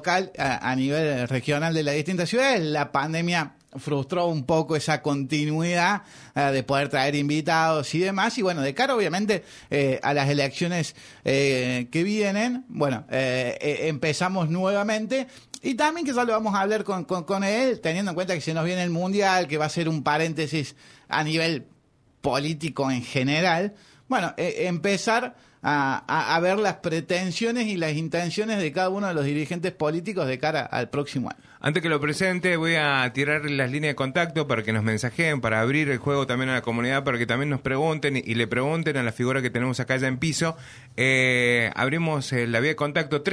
local a nivel regional de las distintas ciudades. La pandemia frustró un poco esa continuidad de poder traer invitados y demás, y bueno, de cara obviamente a las elecciones que vienen, bueno, empezamos nuevamente, y también que ya lo vamos a hablar con él, teniendo en cuenta que se nos viene el Mundial, que va a ser un paréntesis a nivel político en general. Bueno, empezar a ver las pretensiones y las intenciones de cada uno de los dirigentes políticos de cara al próximo año. Antes que lo presente, voy a tirar las líneas de contacto para que nos mensajeen, para abrir el juego también a la comunidad, para que también nos pregunten y le pregunten a la figura que tenemos acá ya en piso. Abrimos la vía de contacto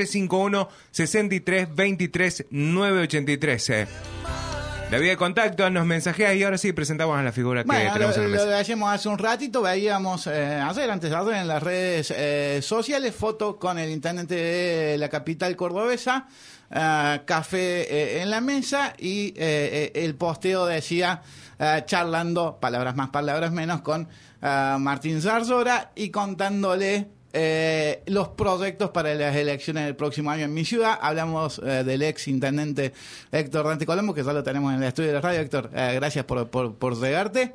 351-63-23-983. La vía de contacto, nos mensajeas y ahora sí presentamos a la figura que tenemos en la mesa. Lo hacemos hace un ratito, veíamos antes de ayer en las redes sociales, foto con el intendente de la capital cordobesa, café en la mesa, y el posteo decía charlando, palabras más, palabras menos, con Martín Zarzora y contándole los proyectos para las elecciones del próximo año en mi ciudad. Hablamos del ex intendente Héctor Dante Colombo, que ya lo tenemos en el estudio de la radio. Héctor, gracias por llegarte.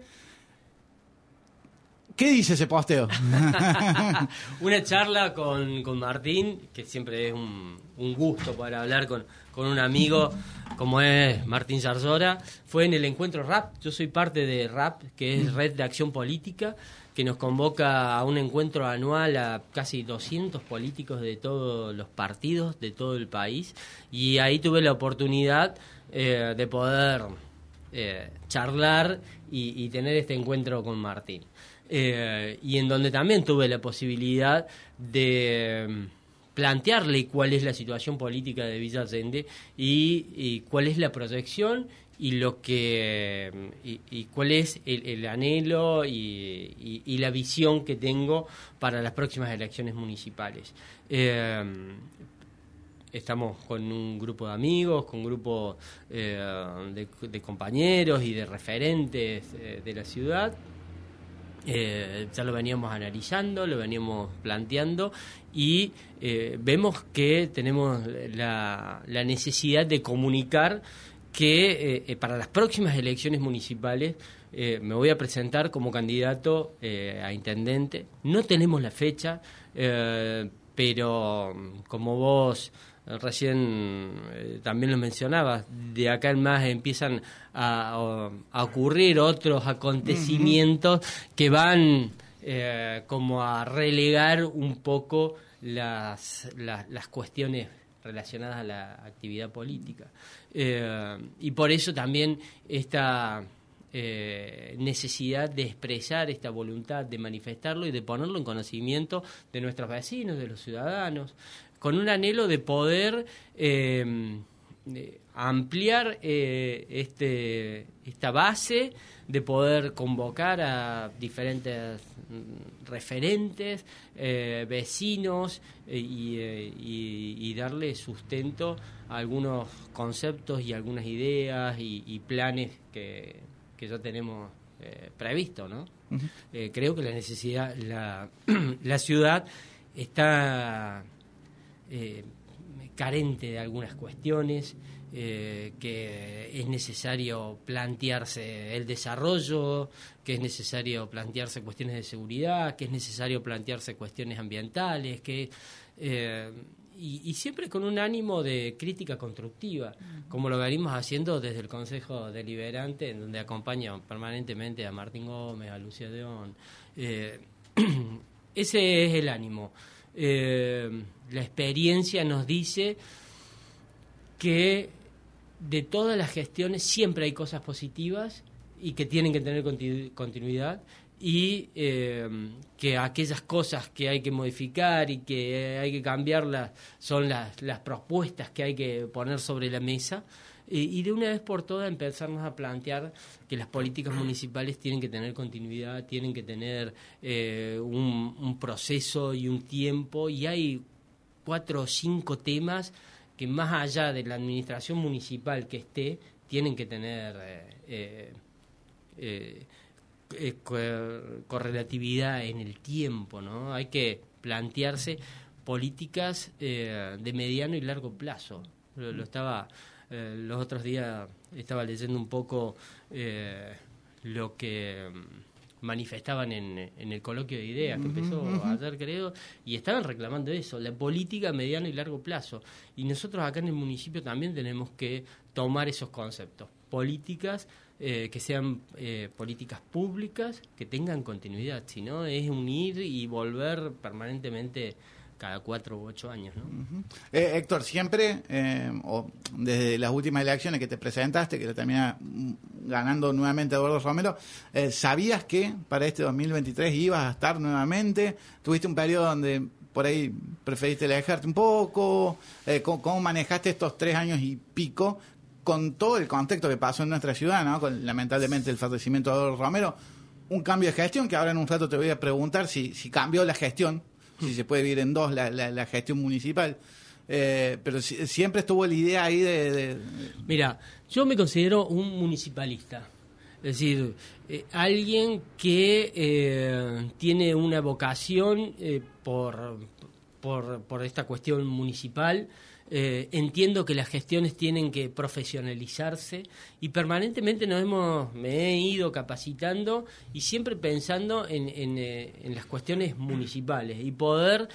¿Qué dice ese posteo? Una charla con Martín, que siempre es un gusto poder hablar con un amigo como es Martín Zarzora. Fue en el encuentro RAP. Yo soy parte de RAP, que es Red de Acción Política, que nos convoca a un encuentro anual a casi 200 políticos de todos los partidos, de todo el país, y ahí tuve la oportunidad de poder charlar y tener este encuentro con Martín. Y en donde también tuve la posibilidad de plantearle cuál es la situación política de Villa Allende y cuál es la proyección y lo que y cuál es el anhelo y la visión que tengo para las próximas elecciones municipales. Estamos con un grupo de amigos, con un grupo de compañeros y de referentes de la ciudad. Ya lo veníamos analizando, lo veníamos planteando y vemos que tenemos la necesidad de comunicar que para las próximas elecciones municipales me voy a presentar como candidato a intendente. No tenemos la fecha, pero como vos recién también lo mencionabas, de acá en más empiezan a ocurrir otros acontecimientos que van como a relegar un poco las cuestiones relacionadas a la actividad política. Y por eso también esta necesidad de expresar esta voluntad, de manifestarlo y de ponerlo en conocimiento de nuestros vecinos, de los ciudadanos, con un anhelo de poder ampliar esta base, de poder convocar a diferentes referentes, vecinos, y darle sustento a algunos conceptos y algunas ideas y planes que ya tenemos previsto, ¿no? Uh-huh. Creo que la necesidad, la ciudad está carente de algunas cuestiones, que es necesario plantearse el desarrollo, que es necesario plantearse cuestiones de seguridad, que es necesario plantearse cuestiones ambientales, y siempre con un ánimo de crítica constructiva, como lo venimos haciendo desde el Consejo Deliberante, en donde acompaña permanentemente a Martín Gómez, a Lucía Deón. Ese es el ánimo. La experiencia nos dice que de todas las gestiones siempre hay cosas positivas y que tienen que tener continuidad, y que aquellas cosas que hay que modificar y que hay que cambiarlas son las propuestas que hay que poner sobre la mesa, y de una vez por todas empezarnos a plantear que las políticas municipales tienen que tener continuidad, tienen que tener un proceso y un tiempo, y hay 4 o 5 temas que más allá de la administración municipal que esté, tienen que tener correlatividad en el tiempo, ¿no? Hay que plantearse políticas de mediano y largo plazo. Lo estaba, los otros días estaba leyendo un poco lo que manifestaban en el coloquio de ideas que empezó ayer, creo, y estaban reclamando eso, la política a mediano y largo plazo. Y nosotros acá en el municipio también tenemos que tomar esos conceptos, políticas que sean políticas públicas, que tengan continuidad, si no es unir y volver permanentemente cada 4 u 8 años, ¿no? Héctor, siempre, o desde las últimas elecciones que te presentaste, que lo termina ganando nuevamente Eduardo Romero, ¿sabías que para este 2023 ibas a estar nuevamente? ¿Tuviste un periodo donde por ahí preferiste alejarte un poco? ¿Cómo manejaste estos 3 años y pico con todo el contexto que pasó en nuestra ciudad, ¿no? Con lamentablemente el fallecimiento de Eduardo Romero, un cambio de gestión, que ahora en un rato te voy a preguntar si cambió la gestión, si se puede dividir en dos la gestión municipal, pero siempre estuvo la idea ahí de... Mira, yo me considero un municipalista, es decir, alguien que tiene una vocación por esta cuestión municipal. Entiendo que las gestiones tienen que profesionalizarse y permanentemente me he ido capacitando y siempre pensando en las cuestiones municipales y poder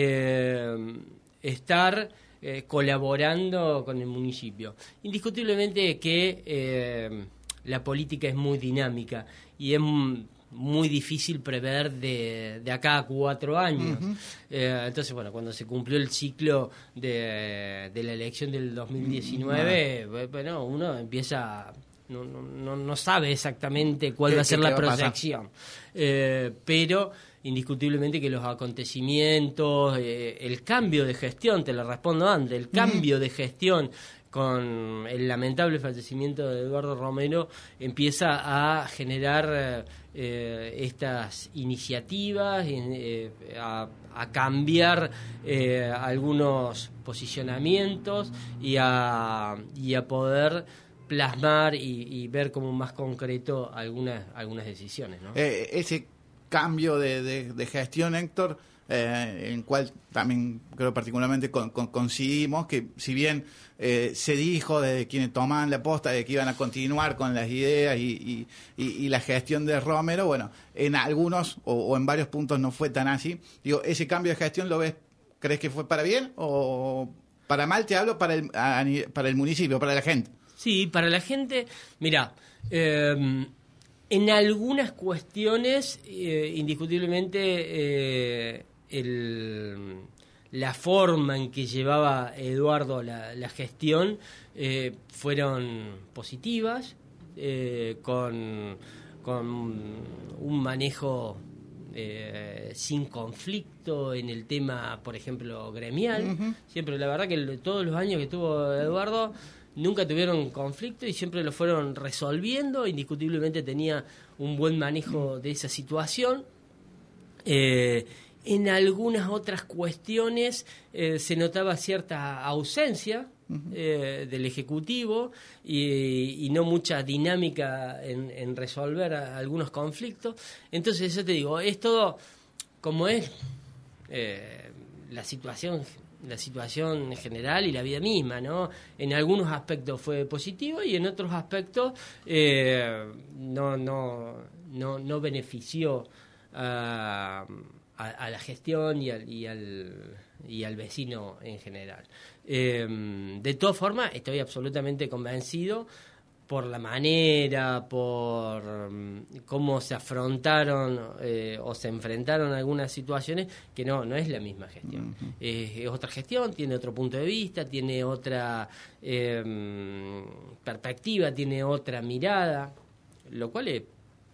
estar colaborando con el municipio. Indiscutiblemente que la política es muy dinámica y es muy difícil prever de acá a 4 años. Entonces, bueno, cuando se cumplió el ciclo de la elección del 2019, bueno, uno empieza... No sabe exactamente cuál va a ser la proyección. Pero indiscutiblemente que los acontecimientos, el cambio de gestión, te lo respondo antes, el cambio de gestión con el lamentable fallecimiento de Eduardo Romero empieza a generar estas iniciativas, a cambiar algunos posicionamientos y a poder plasmar y ver como más concreto algunas decisiones, ¿no? Ese cambio de gestión, Héctor, en el cual también creo particularmente coincidimos, que si bien se dijo desde quienes tomaban la posta de que iban a continuar con las ideas y la gestión de Romero, bueno, en algunos o en varios puntos no fue tan así. Digo, ¿ese cambio de gestión crees que fue para bien o para mal? Te hablo para el municipio, para la gente. Sí, para la gente, mira, en algunas cuestiones, indiscutiblemente, la forma en que llevaba Eduardo la gestión fueron positivas, con un manejo sin conflicto en el tema, por ejemplo, gremial. Siempre, la verdad que todos los años que estuvo Eduardo nunca tuvieron conflicto y siempre lo fueron resolviendo. Indiscutiblemente tenía un buen manejo de esa situación. En algunas otras cuestiones se notaba cierta ausencia del Ejecutivo y no mucha dinámica en resolver algunos conflictos. Entonces, yo te digo, es todo como es la situación en general y la vida misma, ¿no? En algunos aspectos fue positivo y en otros aspectos no benefició a la gestión y al vecino en general. De todas formas, estoy absolutamente convencido por la manera, por cómo se afrontaron o se enfrentaron algunas situaciones, que no es la misma gestión. Es otra gestión, tiene otro punto de vista, tiene otra perspectiva, tiene otra mirada, lo cual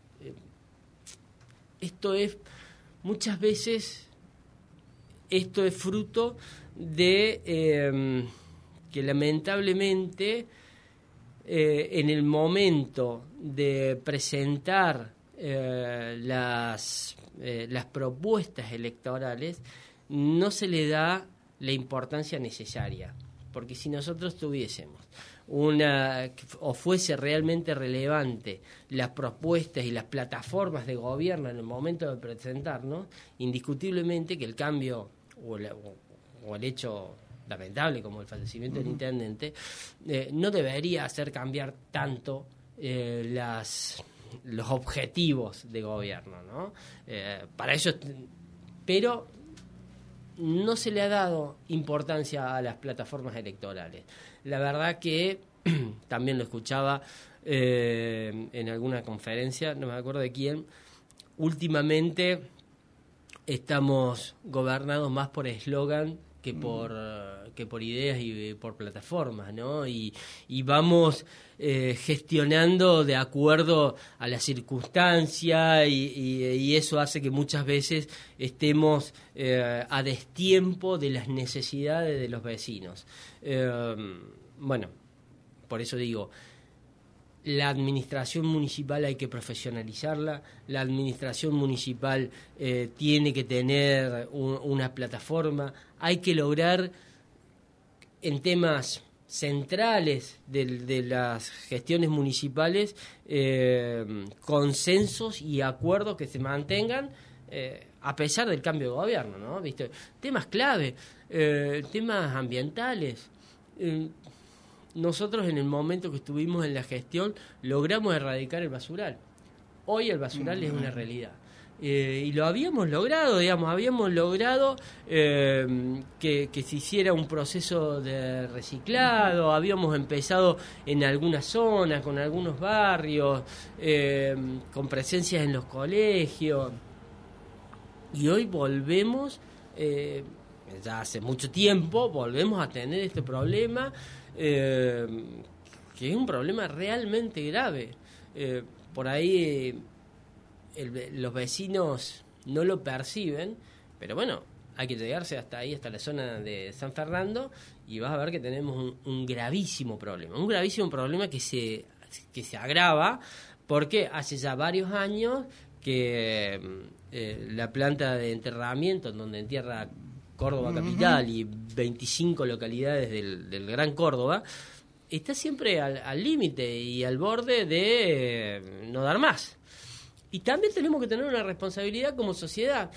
muchas veces esto es fruto de que lamentablemente en el momento de presentar las propuestas electorales no se le da la importancia necesaria, porque si nosotros tuviésemos o fuese realmente relevante las propuestas y las plataformas de gobierno en el momento de presentarnos, indiscutiblemente que el cambio o el hecho lamentable como el fallecimiento del intendente, no debería hacer cambiar tanto los objetivos de gobierno, ¿no? Para ellos, pero no se le ha dado importancia a las plataformas electorales. La verdad que también lo escuchaba en alguna conferencia, no me acuerdo de quién, últimamente estamos gobernados más por eslogan que por ideas y por plataformas, ¿no? Y vamos gestionando de acuerdo a la circunstancia y eso hace que muchas veces estemos a destiempo de las necesidades de los vecinos. Bueno, por eso digo, la administración municipal hay que profesionalizarla, la administración municipal tiene que tener una plataforma, hay que lograr en temas centrales de las gestiones municipales consensos y acuerdos que se mantengan a pesar del cambio de gobierno, ¿no? ¿Viste? Temas clave, temas ambientales. Nosotros en el momento que estuvimos en la gestión logramos erradicar el basural. Hoy el basural es una realidad. Y lo habíamos logrado, habíamos logrado que se hiciera un proceso de reciclado, habíamos empezado en algunas zonas, con algunos barrios, con presencias en los colegios, y hoy volvemos, ya hace mucho tiempo, volvemos a tener este problema, que es un problema realmente grave. Por ahí los vecinos no lo perciben, pero bueno, hay que llegarse hasta ahí, hasta la zona de San Fernando, y vas a ver que tenemos un gravísimo problema que se agrava, porque hace ya varios años que la planta de enterramiento, en donde entierra Córdoba capital y 25 localidades del Gran Córdoba, está siempre al límite y al borde de no dar más. Y también tenemos que tener una responsabilidad como sociedad.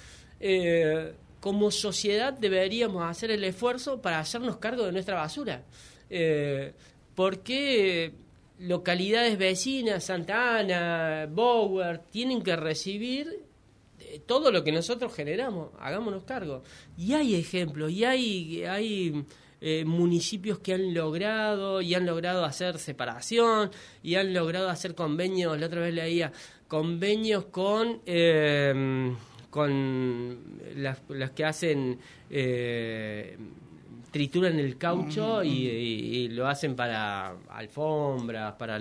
Como sociedad deberíamos hacer el esfuerzo para hacernos cargo de nuestra basura. Porque localidades vecinas, Santa Ana, Bower, tienen que recibir todo lo que nosotros generamos. Hagámonos cargo. Y hay ejemplos, y hay municipios que han logrado hacer separación, y han logrado hacer convenios. La otra vez leía convenios con las que hacen trituran el caucho y lo hacen para alfombras, para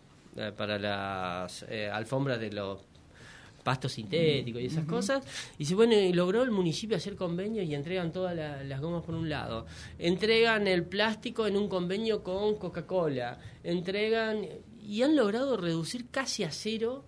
las alfombras de los pastos sintéticos y esas cosas. Y si bueno, y logró el municipio hacer convenios y entregan todas las gomas por un lado, entregan el plástico en un convenio con Coca-Cola, entregan y han logrado reducir casi a cero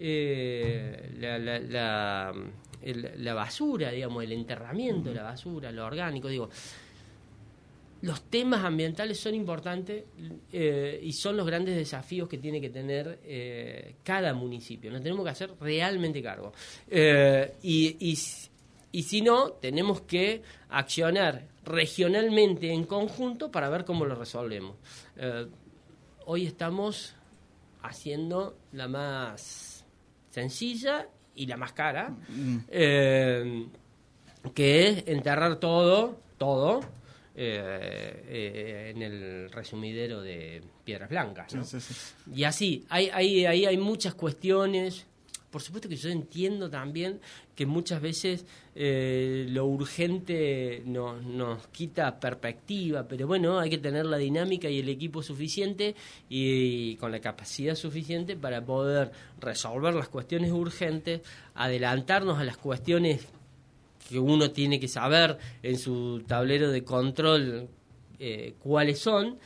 la basura, digamos, el enterramiento de la basura, lo orgánico. Digo, los temas ambientales son importantes y son los grandes desafíos que tiene que tener cada municipio. Nos tenemos que hacer realmente cargo. Y si no, tenemos que accionar regionalmente en conjunto para ver cómo lo resolvemos. Hoy estamos haciendo la más sencilla y la más cara, que es enterrar todo en el resumidero de Piedras Blancas, ¿no? Sí. Y así, hay muchas cuestiones. Por supuesto que yo entiendo también que muchas veces lo urgente nos quita perspectiva, pero bueno, hay que tener la dinámica y el equipo suficiente y con la capacidad suficiente para poder resolver las cuestiones urgentes, adelantarnos a las cuestiones que uno tiene que saber en su tablero de control cuáles son,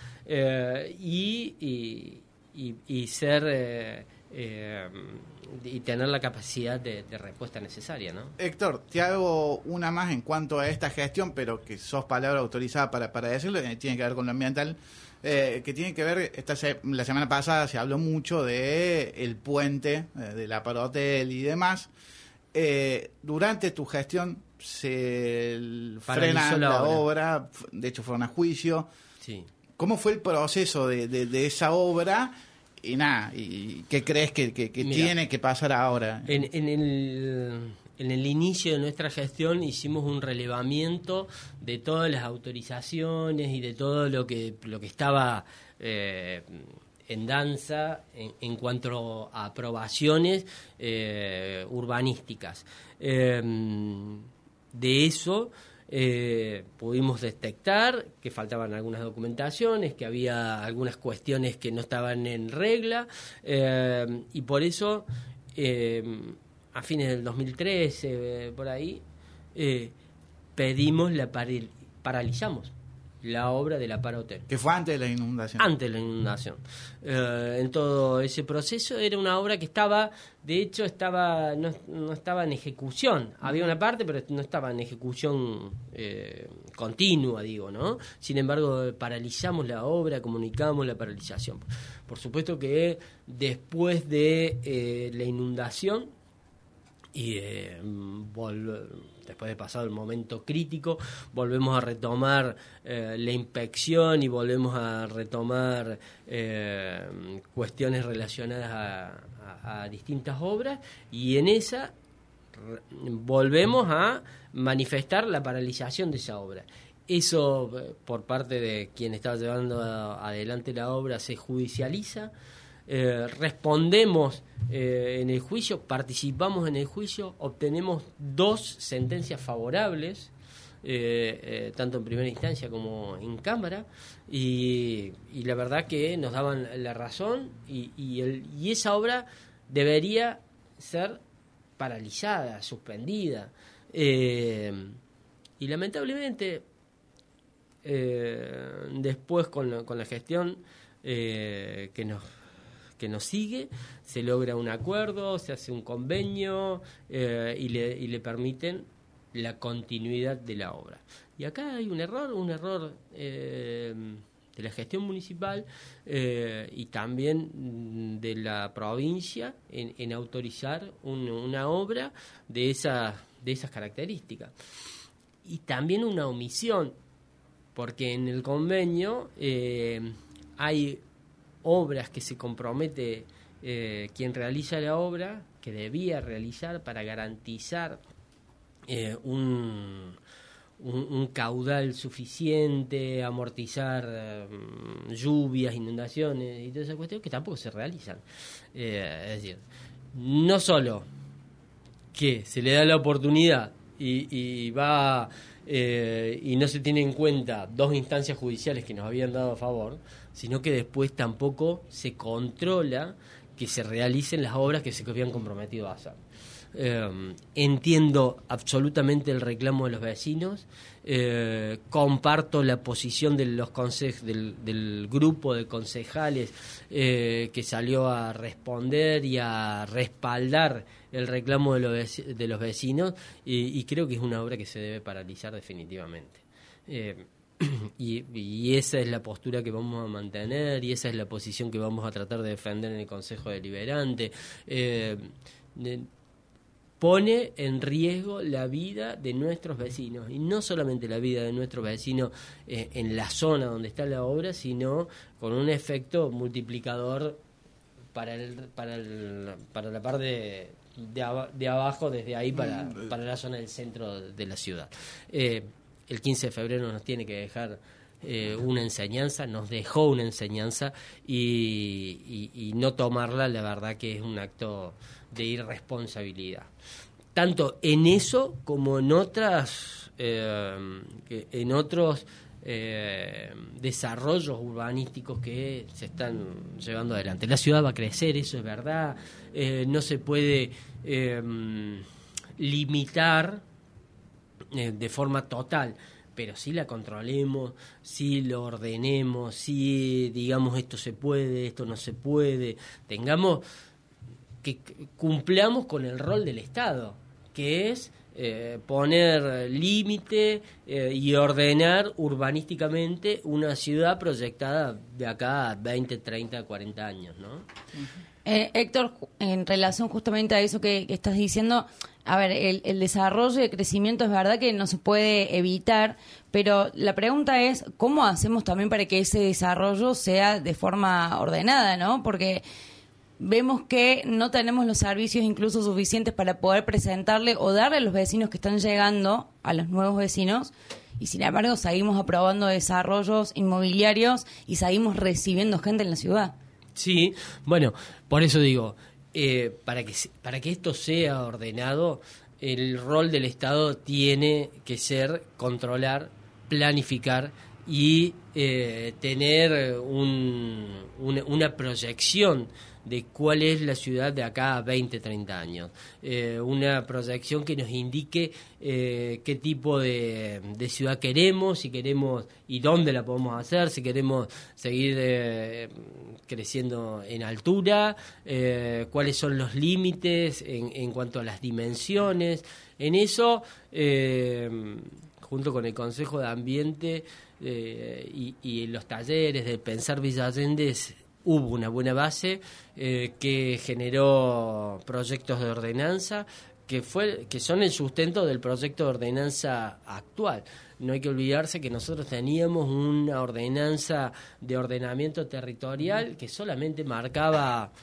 y ser y tener la capacidad de respuesta necesaria, ¿no? Héctor, te hago una más en cuanto a esta gestión, pero que sos palabra autorizada para decirlo, tiene que ver con lo ambiental, que tiene que ver, la semana pasada se habló mucho de el puente, de la Parotel y demás. Durante tu gestión se Paralizó frena la la obra. obra, de hecho fueron a juicio. Sí. ¿Cómo fue el proceso de esa obra? Y nada, ¿y qué crees que Mira, tiene que pasar ahora? En el inicio de nuestra gestión hicimos un relevamiento de todas las autorizaciones y de todo lo que estaba en danza en cuanto a aprobaciones urbanísticas. De eso pudimos detectar que faltaban algunas documentaciones, que había algunas cuestiones que no estaban en regla, y por eso a fines del 2013 por ahí pedimos paralizamos la obra de la Para-Hotel. Que fue antes de la inundación. Antes de la inundación. En todo ese proceso era una obra que estaba, de hecho, no estaba en ejecución. Había una parte, pero no estaba en ejecución continua, digo, ¿no? Sin embargo, paralizamos la obra, comunicamos la paralización. Por supuesto que después de la inundación y después de pasado el momento crítico, volvemos a retomar la inspección y volvemos a retomar cuestiones relacionadas a distintas obras, y en esa volvemos a manifestar la paralización de esa obra. Eso, por parte de quien está llevando adelante la obra, se judicializa. Respondemos en el juicio, participamos en el juicio, obtenemos 2 sentencias favorables, tanto en primera instancia como en cámara, y la verdad que nos daban la razón, y esa obra debería ser paralizada, suspendida, y lamentablemente después con la gestión que nos sigue, se logra un acuerdo, se hace un convenio y le permiten la continuidad de la obra. Y acá hay un error de la gestión municipal y también de la provincia en autorizar una obra de esas características. Y también una omisión, porque en el convenio hay obras que se compromete quien realiza la obra, que debía realizar para garantizar un caudal suficiente, amortizar lluvias, inundaciones y toda esa cuestión, que tampoco se realizan. Es decir, no solo que se le da la oportunidad y va y no se tiene en cuenta 2 instancias judiciales que nos habían dado a favor, sino que después tampoco se controla que se realicen las obras que se habían comprometido a hacer. Entiendo absolutamente el reclamo de los vecinos, comparto la posición de los del grupo de concejales que salió a responder y a respaldar el reclamo de los vecinos, y creo que es una obra que se debe paralizar definitivamente. Y esa es la postura que vamos a mantener, y esa es la posición que vamos a tratar de defender en el Consejo Deliberante. Pone en riesgo la vida de nuestros vecinos, y no solamente la vida de nuestros vecinos en la zona donde está la obra, sino con un efecto multiplicador para la parte de abajo, desde ahí para la zona del centro de la ciudad. El 15 de febrero nos tiene que dejar una enseñanza, nos dejó una enseñanza, y no tomarla, la verdad que es un acto de irresponsabilidad. Tanto en eso como en otros desarrollos urbanísticos que se están llevando adelante. La ciudad va a crecer, eso es verdad. No se puede limitar de forma total, pero sí la controlemos, sí lo ordenemos, sí digamos esto se puede, esto no se puede, que cumplamos con el rol del Estado, que es poner límite y ordenar urbanísticamente una ciudad proyectada de acá a 20, 30, 40 años, ¿no? Héctor, en relación justamente a eso que estás diciendo, A ver, el desarrollo y el crecimiento es verdad que no se puede evitar, pero la pregunta es, ¿cómo hacemos también para que ese desarrollo sea de forma ordenada, ¿no? Porque vemos que no tenemos los servicios incluso suficientes para poder presentarle o darle a los vecinos que están llegando, a los nuevos vecinos, y sin embargo seguimos aprobando desarrollos inmobiliarios y seguimos recibiendo gente en la ciudad. Sí, bueno, por eso digo, para que esto sea ordenado, el rol del Estado tiene que ser controlar, planificar y tener una proyección de cuál es la ciudad de acá a 20, 30 años. Una proyección que nos indique qué tipo de ciudad queremos, si queremos y dónde la podemos hacer, si queremos seguir creciendo en altura, cuáles son los límites en cuanto a las dimensiones. En eso, junto con el Consejo de Ambiente y los talleres de Pensar Villa Allende, hubo una buena base que generó proyectos de ordenanza que son el sustento del proyecto de ordenanza actual. No hay que olvidarse que nosotros teníamos una ordenanza de ordenamiento territorial que solamente marcaba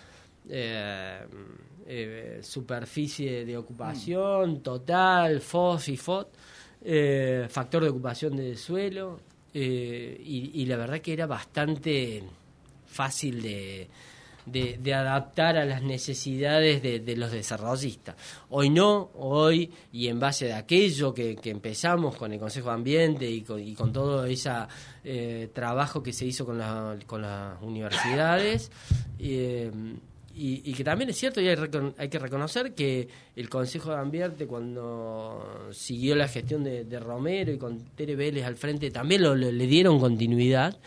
superficie de ocupación total, FOS y FOT, factor de ocupación del suelo, y la verdad que era bastante fácil de adaptar a las necesidades de los desarrollistas. Hoy no, hoy, y en base de aquello que empezamos con el Consejo de Ambiente y con todo ese trabajo que se hizo con las universidades, y que también es cierto, y hay que reconocer que el Consejo de Ambiente, cuando siguió la gestión de Romero y con Tere Vélez al frente, también le dieron continuidad.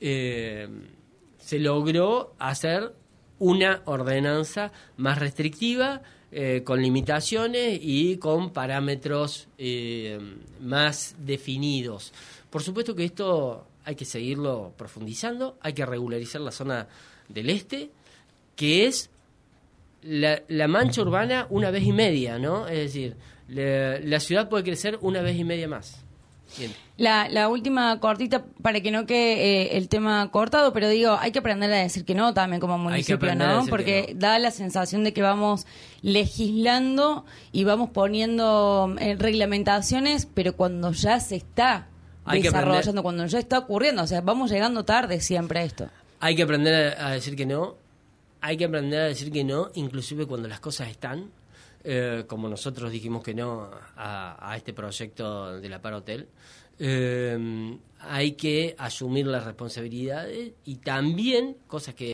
Se logró hacer una ordenanza más restrictiva, con limitaciones y con parámetros más definidos. Por supuesto que esto hay que seguirlo profundizando, hay que regularizar la zona del este, que es la mancha urbana una vez y media, ¿no? Es decir, la ciudad puede crecer una vez y media más. Bien. La última cortita para que no quede el tema cortado, pero digo, hay que aprender a decir que no también como municipio, ¿no? Porque da la sensación de que vamos legislando y vamos poniendo reglamentaciones, pero cuando ya se está desarrollando, cuando ya está ocurriendo, o sea, vamos llegando tarde siempre a esto. Hay que aprender a decir que no, hay que aprender a decir que no, inclusive cuando las cosas están, como nosotros dijimos que no a este proyecto de la Par Hotel. Hay que asumir las responsabilidades y también cosas que